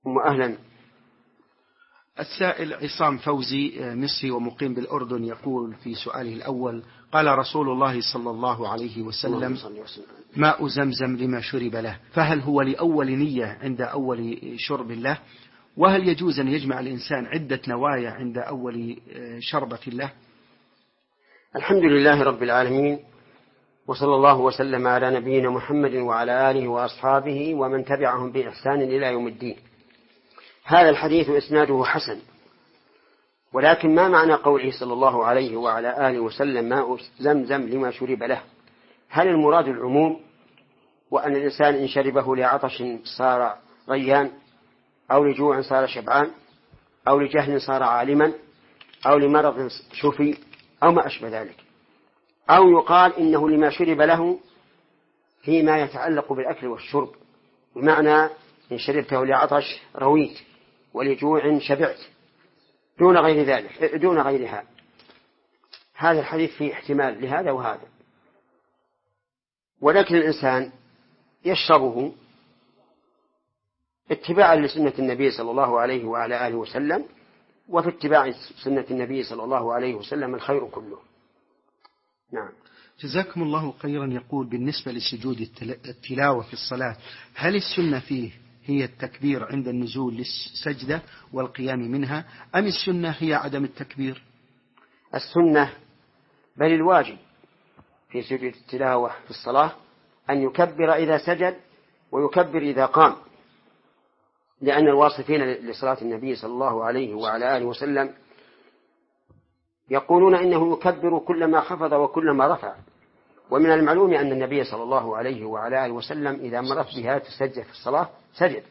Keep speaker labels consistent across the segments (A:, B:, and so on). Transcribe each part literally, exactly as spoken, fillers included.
A: أهلا.
B: السائل عصام فوزي مصري ومقيم بالأردن يقول في سؤاله الأول: قال رسول الله صلى الله عليه وسلم: ماء زمزم لما شرب له، فهل هو لأول نية عند أول شرب له؟ وهل يجوز أن يجمع الإنسان عدة نوايا عند أول شربة له؟
A: الحمد لله رب العالمين، وصلى الله وسلم على نبينا محمد وعلى آله وأصحابه ومن تبعهم بإحسان إلى يوم الدين. هذا الحديث إسناده حسن، ولكن ما معنى قوله صلى الله عليه وعلى آله وسلم ماء زمزم لما شرب له؟ هل المراد العموم، وأن الإنسان إن شربه لعطش صار ريان، أو لجوع صار شبعان، أو لجهل صار عالما، أو لمرض شفي، أو ما أشبه ذلك؟ أو يقال إنه لما شرب له فيما يتعلق بالأكل والشرب، بمعنى إن شربته لعطش رويت، ولجوع شبعت، دون غير ذلك دون غيرها. هذا الحديث فيه احتمال لهذا وهذا، ولكن الإنسان يشربه اتباعا لسنة النبي صلى الله عليه وعلى آله وسلم، وفي اتباع سنة النبي صلى الله عليه وسلم الخير كله. نعم.
B: جزاكم الله خيرا. يقول: بالنسبة لسجود التلاوة في الصلاة، هل السنة فيه هي التكبير عند النزول للسجدة والقيام منها، أم السنة هي عدم التكبير؟
A: السنة بل الواجب في سجود التلاوة في الصلاة أن يكبر إذا سجد ويكبر إذا قام، لأن الواصفين لصلاة النبي صلى الله عليه وعلى آله وسلم يقولون إنه يكبر كلما خفض وكلما رفع. ومن المعلوم أن النبي صلى الله عليه وعلى آله وسلم إذا مرت بها تسجد في الصلاة سجد،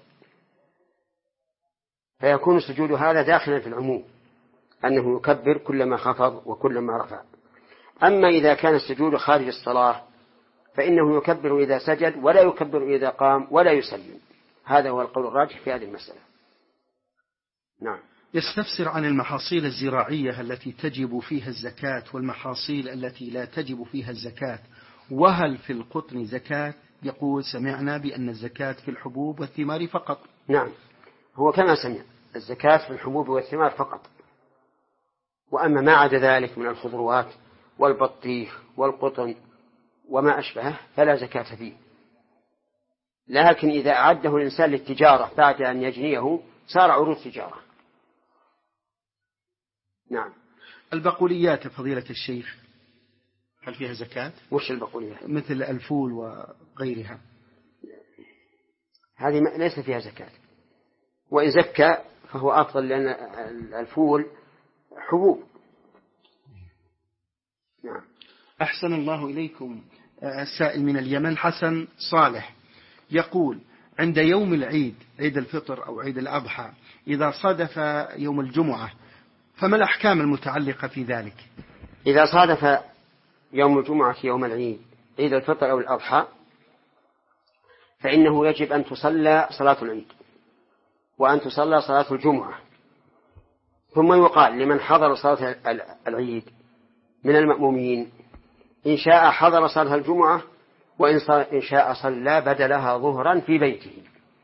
A: فيكون سجود هذا داخلا في العموم، أنه يكبر كلما خفض وكلما رفع. أما إذا كان السجود خارج الصلاة فإنه يكبر إذا سجد ولا يكبر إذا قام ولا يسلم. هذا هو القول الراجح في هذه المسألة. نعم.
B: يستفسر عن المحاصيل الزراعية التي تجب فيها الزكاة والمحاصيل التي لا تجب فيها الزكاة، وهل في القطن زكاة؟ يقول: سمعنا بأن الزكاة في الحبوب والثمار فقط.
A: نعم، هو كما سمع، الزكاة في الحبوب والثمار فقط، وأما ما عدا ذلك من الخضروات والبطيخ والقطن وما أشبهه فلا زكاة فيه. لكن إذا أعده الإنسان للتجارة بعد أن يجنيه صار عروض تجارة. نعم.
B: البقوليات فضيلة الشيخ، هل فيها زكاة؟
A: وش البقوليات؟
B: مثل الفول وغيرها.
A: هذه ليس فيها زكاة، وإن زكى فهو أفضل، لأن الفول حبوب. نعم.
B: أحسن الله إليكم. السائل من اليمن حسن صالح يقول: عند يوم العيد، عيد الفطر أو عيد الأضحى، إذا صادف يوم الجمعة، فما الأحكام المتعلقة في ذلك؟
A: إذا صادف يوم الجمعة يوم العيد، عيد الفطر أو الأضحى، فإنه يجب أن تصلى صلاة العيد وأن تصلى صلاة الجمعة، ثم يقال لمن حضر صلاة العيد من المأمومين إن شاء حضر صلاة الجمعة، وإن شاء صلى بدلها ظهرا في بيته.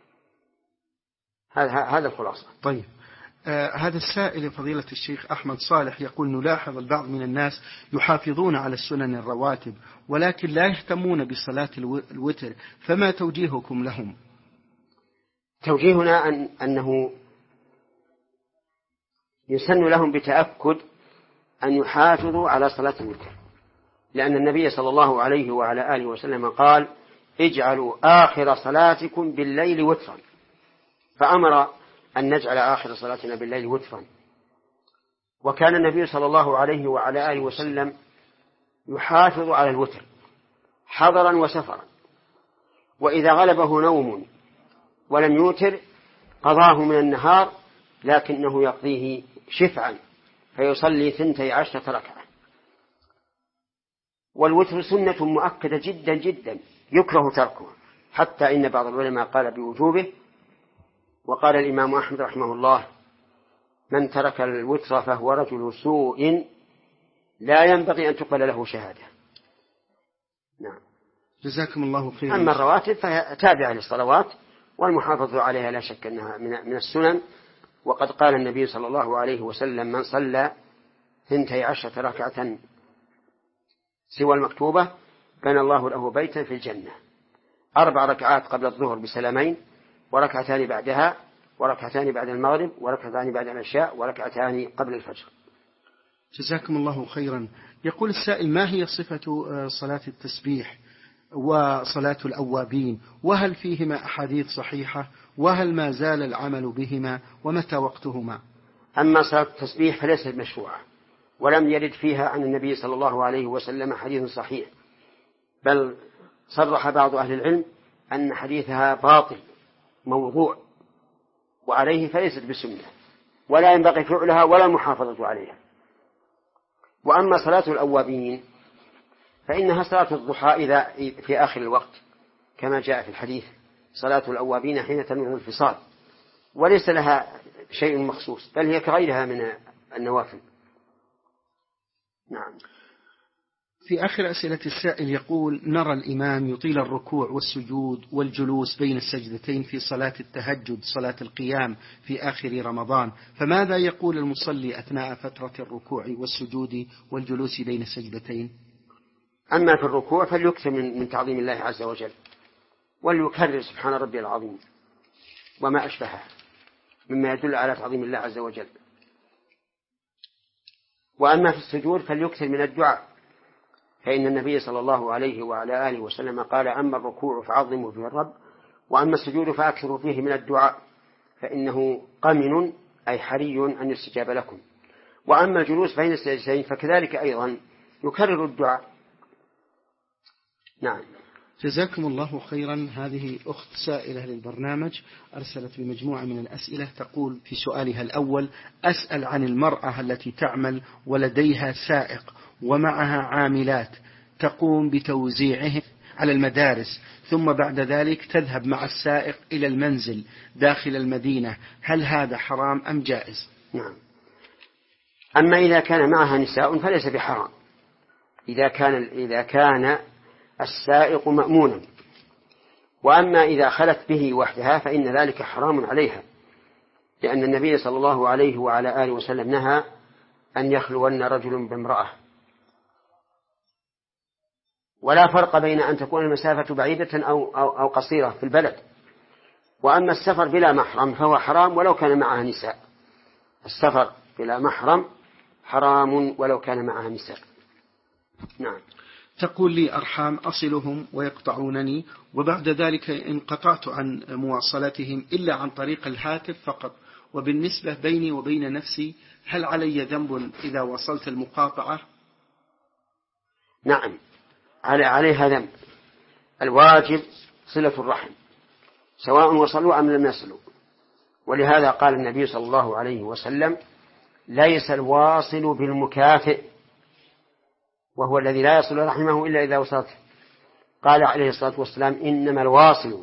A: هذا هذا الخلاصة.
B: طيب. آه هذا السائل فضيلة الشيخ أحمد صالح يقول: نلاحظ البعض من الناس يحافظون على السنن الرواتب ولكن لا يهتمون بصلاة الوتر، فما توجيهكم لهم؟
A: توجيهنا أن أنه يسن لهم بتأكد أن يحافظوا على صلاة الوتر، لأن النبي صلى الله عليه وعلى آله وسلم قال: اجعلوا آخر صلاتكم بالليل وترا، فأمر أن نجعل آخر صلاتنا بالليل وترا. وكان النبي صلى الله عليه وعلى آله وسلم يحافظ على الوتر حضرا وسفرا، وإذا غلبه نوم ولم يوتر قضاه من النهار، لكنه يقضيه شفعا فيصلي ثنتي عشرة ركعة. والوتر سنة مؤكدة جدا جدا يكره تركه، حتى إن بعض العلماء قال بوجوبه، وقال الإمام أحمد رحمه الله: من ترك الوتر فهو رجل سوء لا ينبغي أن تقبل له شهادة. نعم.
B: جزاكم الله خيرا.
A: أما الرواتب فهي تابعة للصلوات والمحافظة عليها لا شك أنها من السنن. وقد قال النبي صلى الله عليه وسلم: من صلى ثنتي عشرة ركعة سوى المكتوبة بنى الله له بيتا في الجنة، أربع ركعات قبل الظهر بسلامين، وركعتان بعدها، وركعتان بعد المغرب، وركعتان بعد العشاء، وركعتان قبل الفجر.
B: جزاكم الله خيرا. يقول السائل: ما هي صفة صلاة التسبيح وصلاة الأوابين، وهل فيهما أحاديث صحيحة، وهل ما زال العمل بهما، ومتى وقتهما؟
A: أما صلاة التسبيح فليست مشروعة، ولم يرد فيها عن النبي صلى الله عليه وسلم حديث صحيح، بل صرح بعض أهل العلم أن حديثها باطل موضوع، وعليه فليست بسنة، ولا ينبغي فعلها ولا المحافظة عليها. وأما صلاة الأوابين فإنها صلاة الضحى إذا في آخر الوقت، كما جاء في الحديث: صلاة الأوابين حين تنوح الفصال، وليس لها شيء مخصوص، بل هي كغيرها من النوافل. نعم.
B: في آخر أسئلة السائل يقول: نرى الإمام يطيل الركوع والسجود والجلوس بين السجدتين في صلاة التهجد، صلاة القيام في آخر رمضان، فماذا يقول المصلي أثناء فترة الركوع والسجود والجلوس بين السجدتين؟
A: أما في الركوع فليكثر من تعظيم الله عز وجل، وليكرر سبحان ربي العظيم وما أشبهه مما يدل على تعظيم الله عز وجل. وأما في السجود فليكثر من الدعاء، فإن النبي صلى الله عليه وعلى آله وسلم قال: أما الركوع فعظموا فيه الرب، وأما السجود فأكثروا فيه من الدعاء، فإنه قمن أي حري أن يستجاب لكم. وأما الجلوس بين السجدتين فكذلك أيضا يكرر الدعاء. نعم.
B: جزاكم الله خيرا. هذه أخت سائلة للبرنامج أرسلت بمجموعة من الأسئلة، تقول في سؤالها الأول: أسأل عن المرأة التي تعمل ولديها سائق ومعها عاملات تقوم بتوزيعه على المدارس، ثم بعد ذلك تذهب مع السائق إلى المنزل داخل المدينة، هل هذا حرام أم جائز؟
A: نعم. أما إذا كان معها نساء فليس بحرام، إذا كان إذا كان السائق مأمونا. وأما إذا خلت به وحدها فإن ذلك حرام عليها، لأن النبي صلى الله عليه وعلى آله وسلم نهى أن يخلون رجل بامرأة. ولا فرق بين أن تكون المسافة بعيدة أو, أو, أو قصيرة في البلد. وأما السفر بلا محرم فهو حرام ولو كان معها نساء، السفر بلا محرم حرام ولو كان معها نساء. نعم.
B: تقول لي أرحام أصلهم ويقطعونني، وبعد ذلك انقطعت عن مواصلتهم إلا عن طريق الهاتف فقط، وبالنسبة بيني وبين نفسي هل علي ذنب إذا وصلت المقاطعة؟
A: نعم، عليها ذنب. الواجب صلة الرحم سواء وصلوا أم لم يصلوا، ولهذا قال النبي صلى الله عليه وسلم: ليس الواصل بالمكافئ، وهو الذي لا يصل رحمه إلا إذا وصلته. قال عليه الصلاة والسلام: إنما الواصل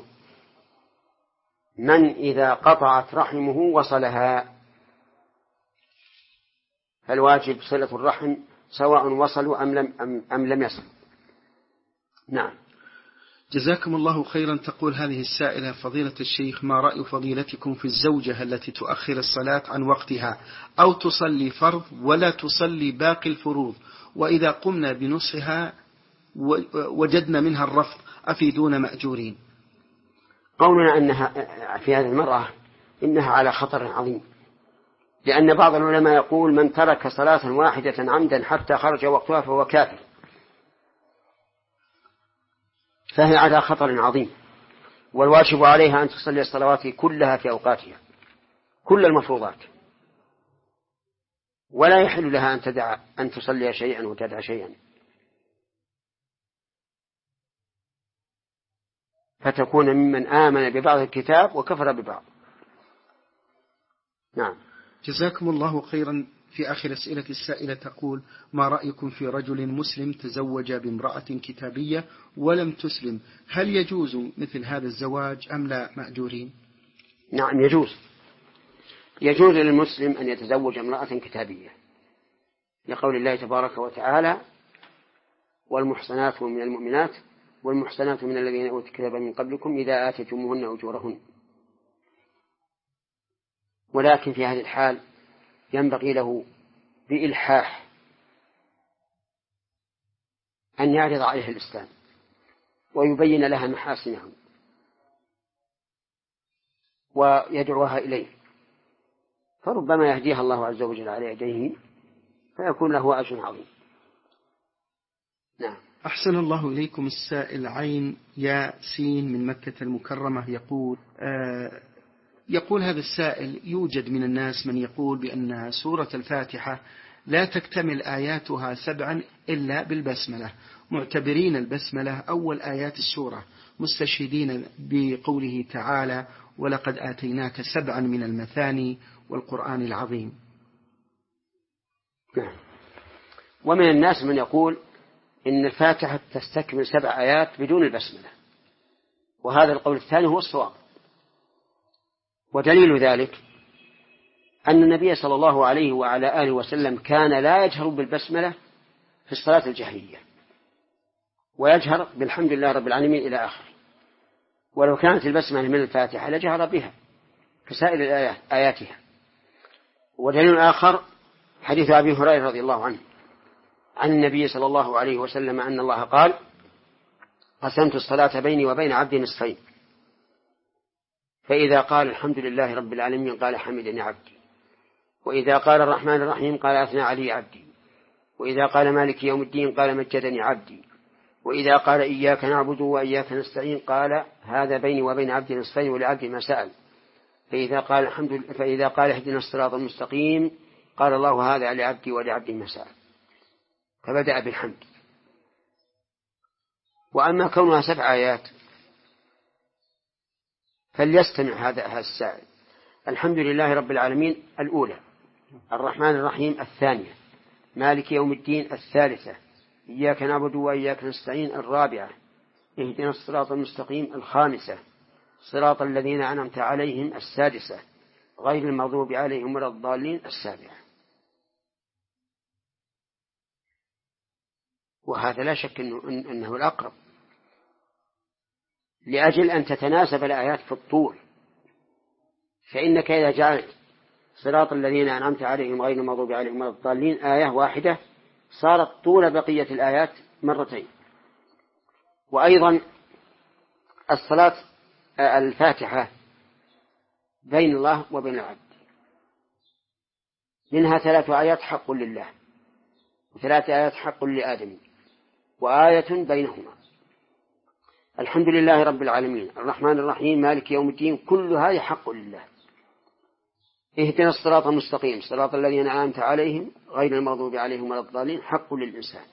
A: من إذا قطعت رحمه وصلها. فالواجب صلة الرحم سواء وصلوا أم لم, أم أم لم يصلوا. نعم.
B: جزاكم الله خيرا. تقول هذه السائلة: فضيلة الشيخ، ما رأي فضيلتكم في الزوجة التي تؤخر الصلاة عن وقتها أو تصلي فرض ولا تصلي باقي الفروض، وإذا قمنا بنصحها وجدنا منها الرفض أفيدون مأجورين؟
A: قولنا أنها في هذه المرأة إنها على خطر عظيم، لأن بعض العلماء يقول: من ترك صلاة واحدة عمدا حتى خرج وقتها فهو كافر، فهي على خطر عظيم. والواجب عليها أن تصلي الصلوات كلها في أوقاتها، كل المفروضات، ولا يحل لها أن تدع أن تصلي شيئا وتدع شيئا، فتكون ممن آمن ببعض الكتاب وكفر ببعض. نعم.
B: جزاكم الله خيرا. في آخر أسئلة السائلة تقول: ما رأيكم في رجل مسلم تزوج بامرأة كتابية ولم تسلم، هل يجوز مثل هذا الزواج أم لا مأجورين؟
A: نعم، يجوز. يجوز للمسلم أن يتزوج امرأة كتابية، لقول الله تبارك وتعالى: والمحصنات من المؤمنات والمحصنات من الذين أوتوا الكتاب من قبلكم إذا آتيتموهن أجورهن. ولكن في هذه الحال ينبغي له بإلحاح أن يعرض عليها الإسلام ويبين لها محاسنه ويدعوها إليه، فربما يهديها الله عز وجل على يديه فيكون له أجر عظيم. نعم.
B: أحسن الله إليكم. السائل عين يا سين من مكة المكرمة يقول آه يقول هذا السائل: يوجد من الناس من يقول بأن سورة الفاتحة لا تكتمل آياتها سبعا إلا بالبسملة، معتبرين البسملة أول آيات السورة، مستشهدين بقوله تعالى: ولقد آتيناك سبعا من المثاني والقرآن العظيم.
A: نعم. ومن الناس من يقول إن الفاتحة تستكمل سبع آيات بدون البسملة، وهذا القول الثاني هو الصواب. ودليل ذلك أن النبي صلى الله عليه وعلى آله وسلم كان لا يجهر بالبسملة في الصلاة الجهرية، ويجهر بالحمد لله رب العالمين إلى آخر. ولو كانت البسملة من الفاتحة لجهر بها كسائر الآيات آياتها. ودليل آخر حديث أبي هريرة رضي الله عنه عن النبي صلى الله عليه وسلم أن الله قال: قسمت الصلاة بيني وبين عبدي نصفين، فإذا قال الحمد لله رب العالمين قال حمدني عبدي، وإذا قال الرحمن الرحيم قال أثنى علي عبدي، وإذا قال مالك يوم الدين قال مجدني عبدي، وإذا قال إياك نعبد وإياك نستعين قال هذا بيني وبين عبدي نصفين ولعبدي ما سأل، فإذا قال الحمد فإذا قال اهدنا الصراط المستقيم قال الله هذا لعبدي ولعبدي ما سأل. فبدأ بالحمد. وأما كونها سبع آيات فليستمع هذا السائل: الحمد لله رب العالمين الأولى، الرحمن الرحيم الثانية، مالك يوم الدين الثالثة، إياك نعبد وإياك نستعين الرابعة، اهدنا الصراط المستقيم الخامسة، صراط الذين أنعمت عليهم السادسة، غير المغضوب عليهم ولا الضالين السابعة. وهذا لا شك إنه, إنه الأقرب، لأجل أن تتناسب الآيات في الطول. فإنك إذا جعلت صراط الذين أنعمت عليهم غير المغضوب عليهم ولا الضالين آية واحدة صارت طول بقية الآيات مرتين. وأيضا الصلاة الفاتحة بين الله وبين العبد، منها ثلاث آيات حق لله، وثلاث آيات حق لآدم، وآية بينهما. الحمد لله رب العالمين، الرحمن الرحيم، مالك يوم الدين، كل هذه حق لله. اهدنا الصراط المستقيم صراط الذين أنعمت عليهم غير المغضوب عليهم ولا الضالين حق للإنسان.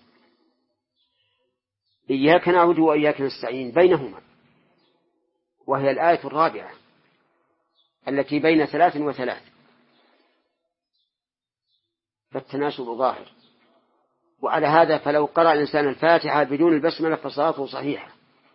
A: إياك نعبد وإياك نستعين بينهما، وهي الآية الرابعة التي بين ثلاث وثلاث، فالتناسب ظاهر. وعلى هذا فلو قرأ الإنسان الفاتحة بدون البسملة فصلاته صحيحة،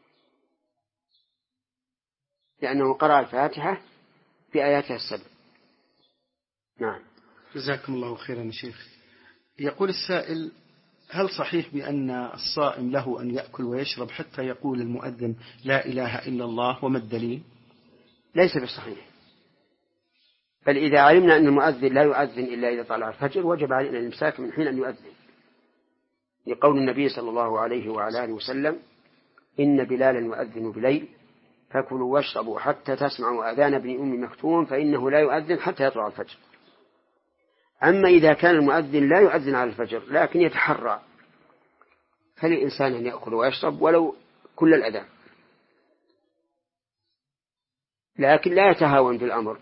A: لأنه قرأ الفاتحة بآياتها السبع. نعم.
B: جزاكم الله خيرا يا شيخ. يقول السائل: هل صحيح بأن الصائم له أن يأكل ويشرب حتى يقول المؤذن لا إله إلا الله، وما الدليل؟
A: ليس بالصحيح، بل إذا علمنا أن المؤذن لا يؤذن إلا إذا طلع الفجر وجب علينا الإمساك من حين أن يؤذن، لقول النبي صلى الله عليه وعلى آله وسلم: إن بلالا يؤذن بليل فكلوا واشربوا حتى تسمعوا أذان ابن أم مكتوم فإنه لا يؤذن حتى يطلع الفجر. أما إذا كان المؤذن لا يؤذن على الفجر لكن يتحرى، فللإنسان أن يأكل ويشرب ولو كل الأذان، لكن لا يتهاون بالأمر،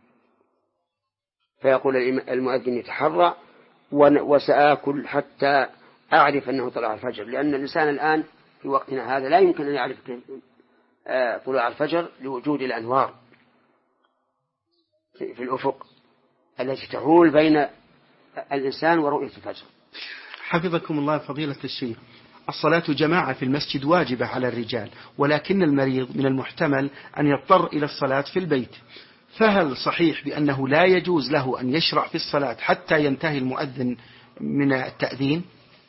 A: فيقول المؤذن يتحرى وسآكل حتى أعرف أنه طلع الفجر، لأن الإنسان الآن في وقتنا هذا لا يمكن أن يعرف طلوع الفجر لوجود الأنوار في الأفق التي تحول بين الإنسان ورؤية الفجر.
B: حفظكم الله فضيلة الشيخ، الصلاة جماعة في المسجد واجبة على الرجال، ولكن المريض من المحتمل أن يضطر إلى الصلاة في البيت، فهل صحيح بأنه لا يجوز له أن يشرع في الصلاة حتى ينتهي المؤذن من التأذين؟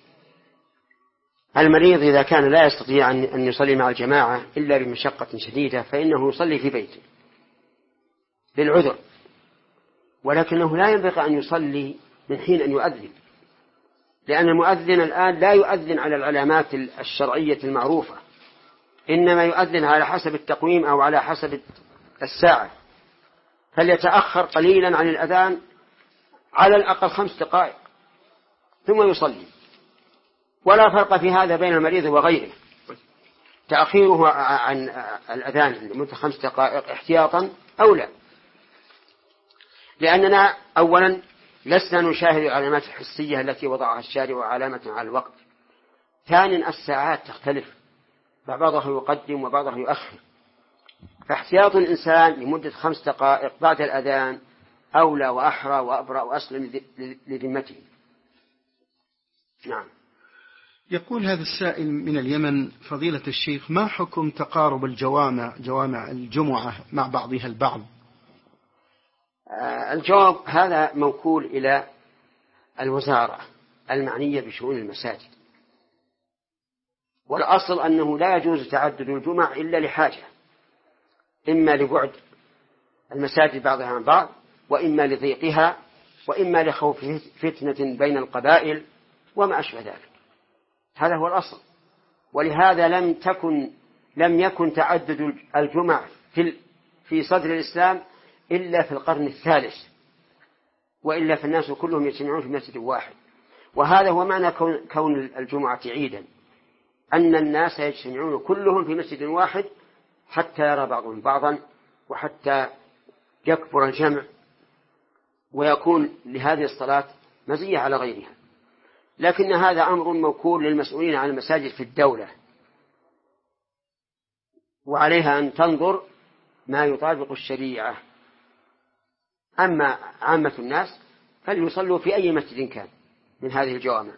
A: المريض إذا كان لا يستطيع أن يصلي مع الجماعة إلا بمشقة شديدة فإنه يصلي في بيته بالعذر، ولكنه لا ينبغي أن يصلي من حين أن يؤذن، لأن المؤذن الآن لا يؤذن على العلامات الشرعية المعروفة، إنما يؤذن على حسب التقويم أو على حسب الساعة، فليتأخر قليلا عن الأذان على الأقل خمس دقائق ثم يصلي. ولا فرق في هذا بين المريض وغيره، تأخيره عن الأذان لمدة خمس دقائق احتياطا أو لا، لأننا أولا لسنا نشاهد العلامات الحسية التي وضعها الشارع علامة على الوقت. ثانيا الساعات تختلف، بعضها يقدم وبعضها يؤخر، فاحتياط الإنسان لمدة خمس دقائق بعد الأذان أولى وأحرى وأبرأ وأسلم لذمته. نعم.
B: يقول هذا السائل من اليمن: فضيلة الشيخ، ما حكم تقارب الجوامع جوامع الجمعة مع بعضها البعض؟
A: الجواب هذا موكول إلى الوزارة المعنية بشؤون المساجد، والأصل أنه لا يجوز تعدد الجمع إلا لحاجة، إما لبعد المساجد بعضها عن بعض، وإما لضيقها، وإما لخوف فتنة بين القبائل وما أشبه ذلك. هذا هو الأصل. ولهذا لم تكن لم يكن تعدد الجمع في في صدر الإسلام إلا في القرن الثالث، وإلا فالناس كلهم يجتمعون في مسجد واحد. وهذا هو معنى كون الجمعة عيدا، أن الناس يجتمعون كلهم في مسجد واحد حتى يرى بعضهم بعضا، وحتى يكبر الجمع ويكون لهذه الصلاة مزية على غيرها. لكن هذا أمر موكول للمسؤولين عن المساجد في الدولة، وعليها أن تنظر ما يطابق الشريعة. أما عامة الناس فليصلوا في أي مسجد كان من هذه الجوامع.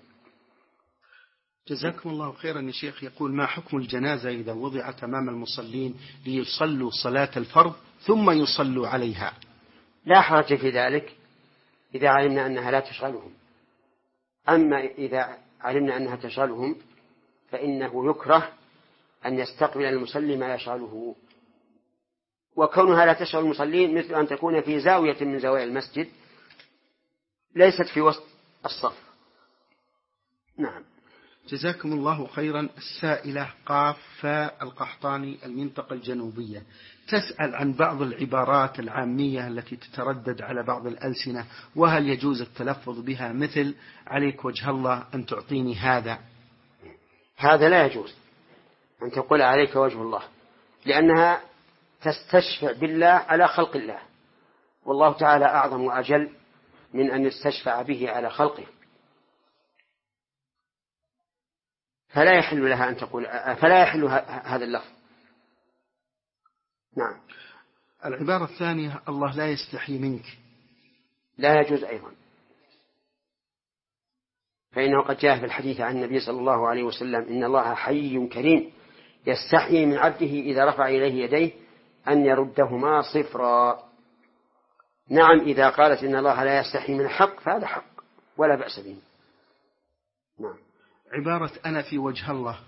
B: جزاكم الله خيرا يا شيخ. يقول: ما حكم الجنازة إذا وضعت أمام المصلين ليصلوا صلاة الفرض ثم يصلوا عليها؟
A: لا حرج في ذلك إذا علمنا أنها لا تشغلهم. أما إذا علمنا أنها تشغلهم فإنه يكره أن يستقبل المصلي ما يشغله، وكونها لا تشغل المصلين مثل أن تكون في زاوية من زوايا المسجد ليست في وسط الصف. نعم.
B: جزاكم الله خيرا. السائلة قاف فاء القحطاني، المنطقة الجنوبية، تسأل عن بعض العبارات العامية التي تتردد على بعض الألسنة، وهل يجوز التلفظ بها، مثل: عليك وجه الله أن تعطيني هذا؟
A: هذا لا يجوز أن تقول عليك وجه الله، لأنها تستشفع بالله على خلق الله، والله تعالى أعظم وأجل من أن يستشفع به على خلقه، فلا يحل لها أن تقول، فلا يحل هذا اللفظ. نعم.
B: العبارة الثانية: الله لا يستحي منك،
A: لا يجوز أيضا، فإنه قد جاء في الحديث عن النبي صلى الله عليه وسلم: إن الله حي كريم يستحي من عبده إذا رفع إليه يديه أن يردهما صفرا. نعم، إذا قالت إن الله لا يستحي من الحق فهذا حق ولا بأس به. نعم.
B: عبارة أنا في وجه الله،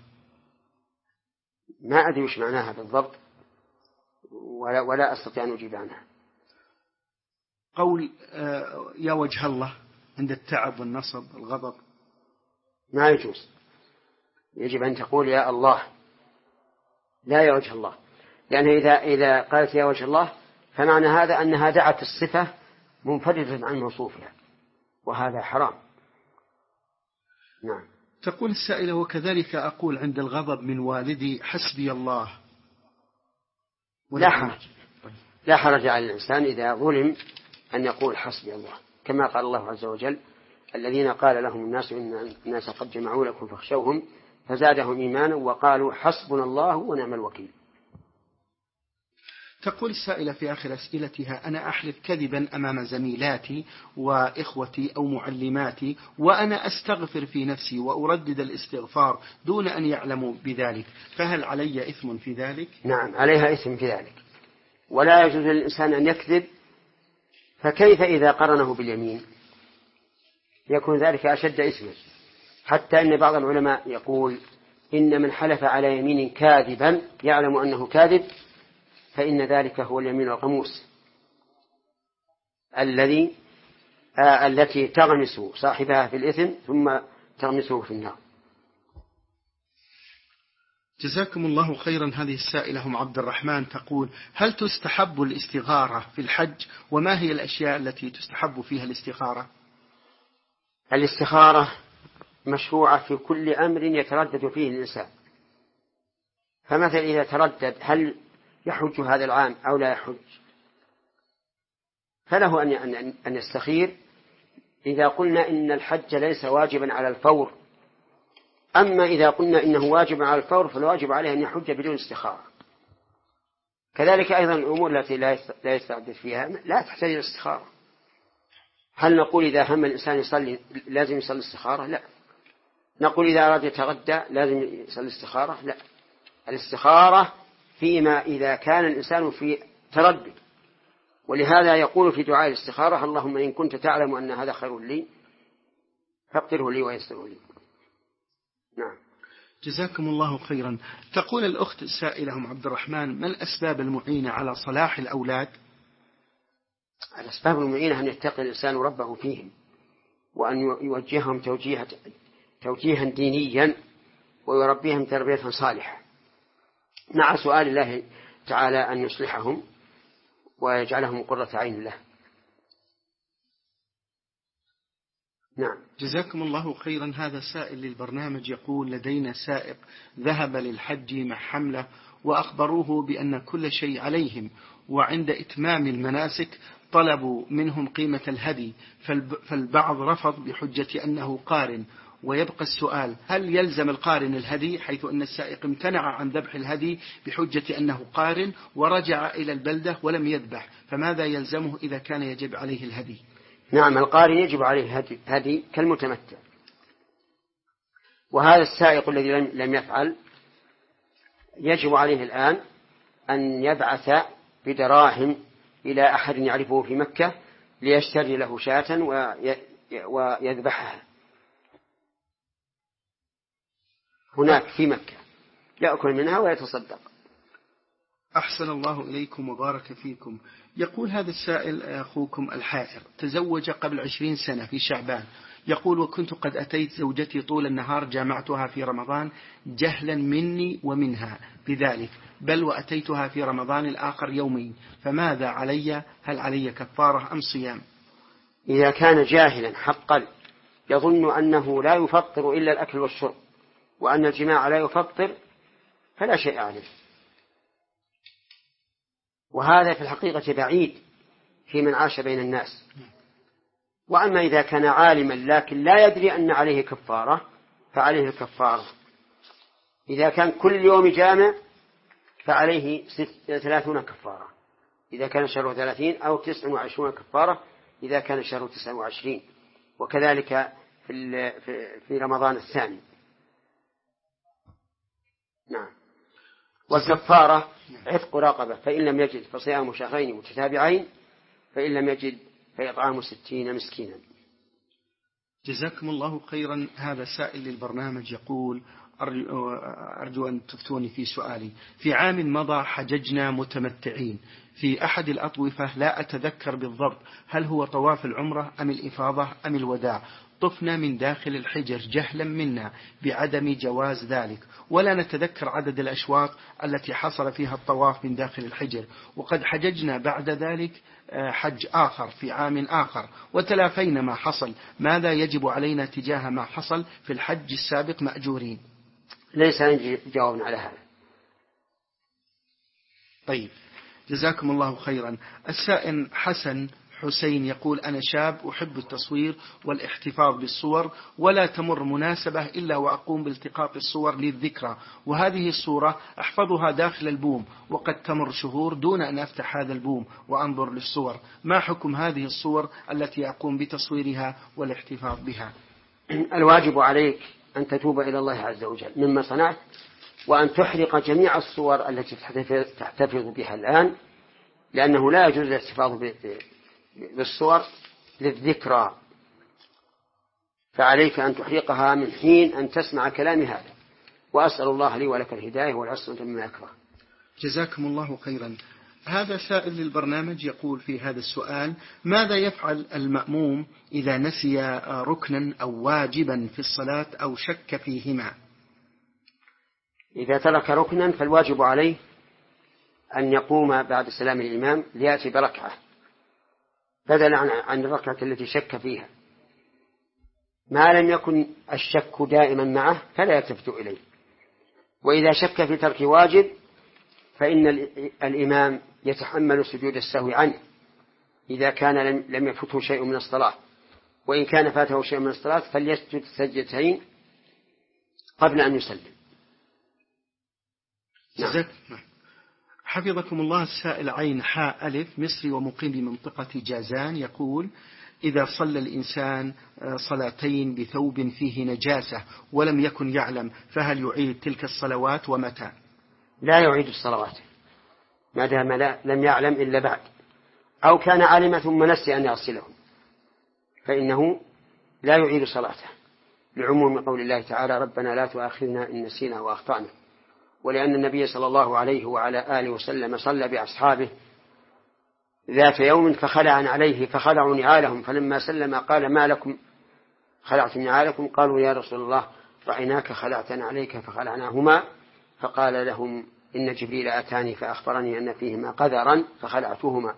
A: ما أدري وش معناها بالضبط، ولا, ولا أستطيع أن أجيب عنها.
B: قول آه يا وجه الله عند التعب والنصب الغضب
A: ما يجوز، يجب أن تقول يا الله، لا يا وجه الله، لأنه إذا, إذا قالت يا وجه الله فمعنى هذا أنها دعت الصفة منفردة عن موصوفها، وهذا حرام. نعم.
B: تقول السائلة: وكذلك أقول عند الغضب من والدي حسبي الله.
A: لا حرج، لا حرج على الإنسان إذا ظلم أن يقول حسبي الله، كما قال الله عز وجل: الذين قال لهم الناس إن الناس قد جمعوا لكم فاخشوهم فزادهم إيمانا وقالوا حسبنا الله ونعم الوكيل.
B: تقول السائلة في آخر أسئلتها: أنا أحلف كذبا أمام زميلاتي وإخوتي أو معلماتي، وأنا أستغفر في نفسي وأردد الاستغفار دون أن يعلموا بذلك، فهل علي إثم في ذلك؟
A: نعم، عليها إثم في ذلك، ولا يجوز للإنسان أن يكذب، فكيف إذا قرنه باليمين يكون ذلك أشد إثما، حتى أن بعض العلماء يقول: إن من حلف على يمين كاذبا يعلم أنه كاذب فإن ذلك هو اليمين الغموس، الذي آه التي تغمس صاحبها في الإثم ثم تغمسه في النار.
B: جزاكم الله خيرا. هذه السائلة أم عبد الرحمن تقول: هل تستحب الاستخارة في الحج؟ وما هي الأشياء التي تستحب فيها الاستخارة؟
A: الاستخارة مشروعة في كل أمر يتردد فيه الإنسان. فمثلا إذا تردد هل يحج هذا العام أو لا يحج، فله أن أن يستخير إذا قلنا إن الحج ليس واجبا على الفور. أما إذا قلنا إنه واجب على الفور فالواجب عليه أن يحج بدون استخارة. كذلك أيضا الأمور التي لا يستعد فيها لا تحتاج إلى استخارة. هل نقول إذا هم الإنسان يصلي لازم يصلي استخارة؟ لا. نقول إذا أراد يتغدى لازم يصلي استخارة؟ لا. الاستخارة فيما إذا كان الإنسان في تردد، ولهذا يقول في دعاء الاستخارة: اللهم إن كنت تعلم أن هذا خير لي فاقدره لي ويسره لي. نعم.
B: جزاكم الله خيرا. تقول الأخت السائلة أم عبد الرحمن: ما الأسباب المعينة على صلاح الأولاد؟
A: الأسباب المعينة أن يتقي الإنسان ربه فيهم، وأن يوجههم توجيه توجيها دينيا ويربيهم تربية صالحة، مع سؤال الله تعالى أن يصلحهم ويجعلهم قرة عين له. نعم.
B: جزاكم الله خيرا. هذا سائل للبرنامج يقول: لدينا سائق ذهب للحج مع حملة وأخبروه بأن كل شيء عليهم، وعند إتمام المناسك طلبوا منهم قيمة الهدي، فالبعض رفض بحجة أنه قارن. ويبقى السؤال: هل يلزم القارن الهدي، حيث أن السائق امتنع عن ذبح الهدي بحجة أنه قارن ورجع إلى البلدة ولم يذبح، فماذا يلزمه إذا كان يجب عليه الهدي؟
A: نعم، القارن يجب عليه هدي, هدي كالمتمتع. وهذا السائق الذي لم يفعل يجب عليه الآن أن يبعث بدراهم إلى أحد يعرفه في مكة ليشتري له شاة ويذبحها هناك في مكة، يأكل منها ويتصدق.
B: أحسن الله إليكم وبارك فيكم. يقول هذا السائل: أخوكم الحائر تزوج قبل عشرين سنة في شعبان. يقول: وكنت قد أتيت زوجتي طول النهار، جامعتها في رمضان جهلا مني ومنها بذلك، بل وأتيتها في رمضان الآخر يومي، فماذا علي؟ هل علي كفارة أم صيام؟
A: إذا كان جاهلا حقا يظن أنه لا يفطر إلا الأكل والشرب وأن الجماع لا يفطر فلا شيء عليه، وهذا في الحقيقة بعيد في من عاش بين الناس. وأما إذا كان عالما لكن لا يدري أن عليه كفارة فعليه الكفارة. إذا كان كل يوم جامع فعليه ثلاثون كفارة إذا كان شهر ثلاثين، أو تسع وعشرون كفارة إذا كان شهر تسع وعشرين، وكذلك في في رمضان الثاني. نعم. والكفارة عتق رقبة، فإن لم يجد فصيام شهرين متتابعين، فإن لم يجد فإطعام ستين مسكينا.
B: جزاكم الله خيرا. هذا سائل للبرنامج يقول: أرجو أن تفتوني في سؤالي. في عام مضى حججنا متمتعين في أحد الأطوفة، لا أتذكر بالضبط هل هو طواف العمرة أم الإفاضة أم الوداع. طفنا من داخل الحجر جهلا منا بعدم جواز ذلك، ولا نتذكر عدد الأشواط التي حصل فيها الطواف من داخل الحجر، وقد حججنا بعد ذلك حج آخر في عام آخر وتلافينا ما حصل. ماذا يجب علينا تجاه ما حصل في الحج السابق مأجورين؟
A: ليس عندي جواب على هذا.
B: طيب، جزاكم الله خيرا. السائل حسن حسين يقول: أنا شاب أحب التصوير والاحتفاظ بالصور، ولا تمر مناسبة إلا وأقوم بالتقاط الصور للذكرى، وهذه الصورة أحفظها داخل البوم، وقد تمر شهور دون أن أفتح هذا البوم وأنظر للصور. ما حكم هذه الصور التي أقوم بتصويرها والاحتفاظ بها؟
A: الواجب عليك أن تتوب إلى الله عز وجل مما صنعت، وأن تحرق جميع الصور التي تحتفظ بها الآن، لأنه لا يجوز الاحتفاظ بالصور للذكرى، فعليك أن تحرقها من حين أن تسمع كلام هذا. وأسأل الله لي ولك الهداية والعصمة مما يكره.
B: جزاكم الله خيرا. هذا سائل للبرنامج يقول في هذا السؤال: ماذا يفعل المأموم إذا نسي ركنا أو واجبا في الصلاة أو شك فيهما؟
A: إذا ترك ركنا فالواجب عليه أن يقوم بعد سلام الإمام ليأتي بركعة بدلا عن الركعة التي شك فيها. ما لم يكن الشك دائما معه فلا يلتفت إليه. وإذا شك في ترك واجب فإن الإمام يتحمل سجود السهو عنه إذا كان لم يفته شيء من الصلاة، وإن كان فاته شيء من الصلاة فليسجد سجدتين قبل أن يسلم.
B: نعم. حفظكم الله. السائل عين حاء ألف مصري ومقيم بمنطقة جازان يقول: إذا صلى الإنسان صلاتين بثوب فيه نجاسة ولم يكن يعلم فهل يعيد تلك الصلوات ومتى؟
A: لا يعيد الصلوات ما دام لم يعلم إلا بعد، أو كان عالما ثم نسي أن يغسله فإنه لا يعيد صلاته، لعموم قول الله تعالى: ربنا لا تؤاخذنا إن نسينا وأخطأنا. ولأن النبي صلى الله عليه وعلى آله وسلم صلى بأصحابه ذات يوم فخلع عليه فخلعوا نعالهم، فلما سلم قال: ما لكم خلعتم نعالكم؟ قالوا: يا رسول الله رأيناك خلعتنا عليك فخلعناهما. فقال لهم: إن جبريل أتاني فأخبرني أن فيهما قذرا فخلعتهما.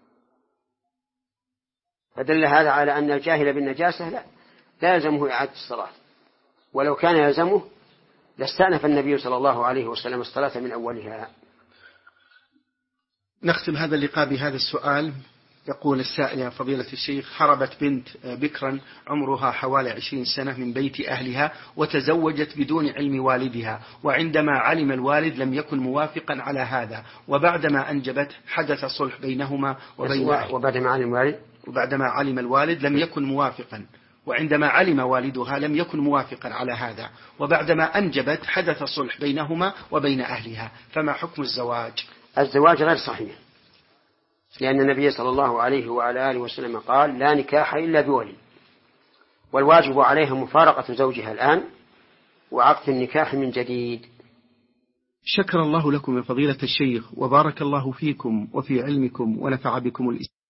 A: فدل هذا على أن الجاهل بالنجاسة لا, لا يلزمه إعادة الصلاة، ولو كان يلزمه لاستأنف النبي صلى الله عليه وسلم الصلاة من أولها.
B: نختم هذا اللقاء بهذا السؤال. يقول السائل: يا فضيلة الشيخ، هربت بنت بكرا عمرها حوالي عشرين سنة من بيت أهلها وتزوجت بدون علم والدها، وعندما علم الوالد لم يكن موافقا على هذا، وبعدما أنجبت حدث صلح بينهما وبين
A: وبعدما علم الوالد
B: وبعدما علم الوالد لم يكن موافقا وعندما علم والدها لم يكن موافقا على هذا، وبعدما أنجبت حدث صلح بينهما وبين أهلها، فما حكم الزواج؟
A: الزواج غير صحيح، لأن النبي صلى الله عليه وعلى آله وسلم قال: لا نكاح إلا بولي، والواجب عليها مفارقة زوجها الآن وعقد النكاح من جديد.
B: شكر الله لكم يا فضيلة الشيخ، وبارك الله فيكم وفي علمكم ونفع بكم الإسلام.